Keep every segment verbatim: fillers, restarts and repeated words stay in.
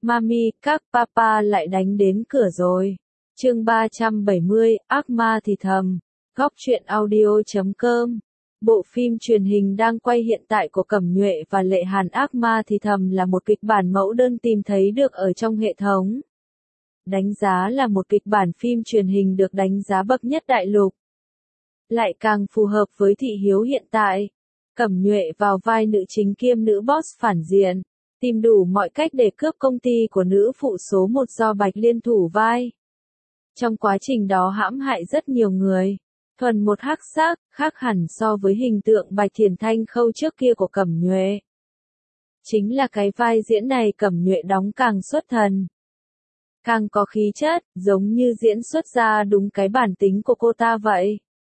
Mami, các papa lại đánh đến cửa rồi. Chương ba trăm bảy mươi, ác ma thì thầm. Góc truyện audio chấm com. Bộ phim truyền hình đang quay hiện tại của Cẩm Nhuệ và Lệ Hàn Ác Ma thì thầm là một kịch bản mẫu đơn tìm thấy được ở trong hệ thống. Đánh giá là một kịch bản phim truyền hình được đánh giá bậc nhất đại lục. Lại càng phù hợp với thị hiếu hiện tại. Cẩm Nhuệ vào vai nữ chính kiêm nữ boss phản diện, tìm đủ mọi cách để cướp công ty của nữ phụ số một do Bạch Liên thủ vai. Trong quá trình đó hãm hại rất nhiều người. Thuần một hắc xác, khác hẳn so với hình tượng Bạch Thiền Thanh Khâu trước kia của Cẩm Nhuệ. Chính là cái vai diễn này Cẩm Nhuệ đóng càng xuất thần. Càng có khí chất, giống như diễn xuất ra đúng cái bản tính của cô ta vậy.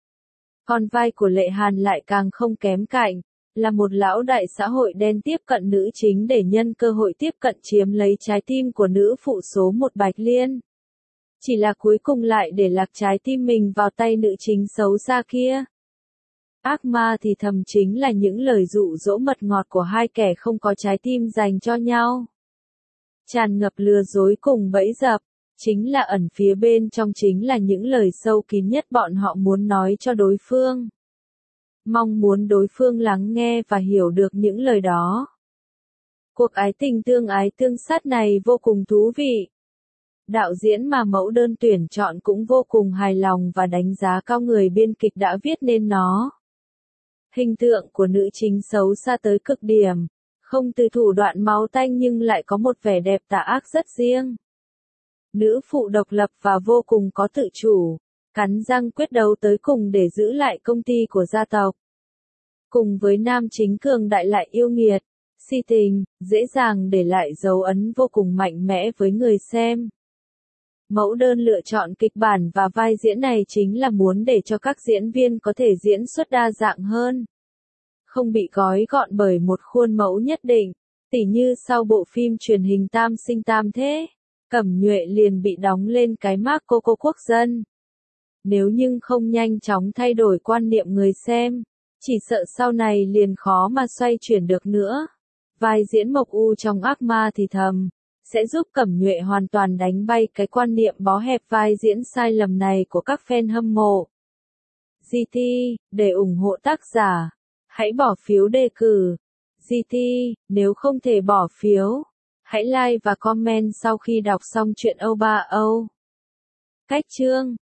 Còn vai của Lệ Hàn lại càng không kém cạnh, là một lão đại xã hội đen tiếp cận nữ chính để nhân cơ hội tiếp cận chiếm lấy trái tim của nữ phụ số một Bạch Liên. Chỉ là cuối cùng lại để lạc trái tim mình vào tay nữ chính xấu xa kia. Ác ma thì thầm chính là những lời dụ dỗ mật ngọt của hai kẻ không có trái tim dành cho nhau. Tràn ngập lừa dối cùng bẫy dập, chính là ẩn phía bên trong chính là những lời sâu kín nhất bọn họ muốn nói cho đối phương. Mong muốn đối phương lắng nghe và hiểu được những lời đó. Cuộc ái tình tương ái tương sát này vô cùng thú vị. Đạo diễn mà mẫu đơn tuyển chọn cũng vô cùng hài lòng và đánh giá cao người biên kịch đã viết nên nó. Hình tượng của nữ chính xấu xa tới cực điểm, không từ thủ đoạn máu tanh nhưng lại có một vẻ đẹp tà ác rất riêng. Nữ phụ độc lập và vô cùng có tự chủ, cắn răng quyết đấu tới cùng để giữ lại công ty của gia tộc. Cùng với nam chính cường đại lại yêu nghiệt, si tình, dễ dàng để lại dấu ấn vô cùng mạnh mẽ với người xem. Mẫu đơn lựa chọn kịch bản và vai diễn này chính là muốn để cho các diễn viên có thể diễn xuất đa dạng hơn. Không bị gói gọn bởi một khuôn mẫu nhất định, tỉ như sau bộ phim truyền hình Tam Sinh Tam Thế, Cẩm Nhuệ liền bị đóng lên cái mác cô cô quốc dân. Nếu nhưng không nhanh chóng thay đổi quan niệm người xem, chỉ sợ sau này liền khó mà xoay chuyển được nữa. Vai diễn Mộc U trong Ác Ma thì thầm sẽ giúp Cẩm Nhuệ hoàn toàn đánh bay cái quan niệm bó hẹp vai diễn sai lầm này của các fan hâm mộ. giê tê, để ủng hộ tác giả, hãy bỏ phiếu đề cử. giê tê, nếu không thể bỏ phiếu, hãy like và comment sau khi đọc xong truyện Âu ba Âu. Cách chương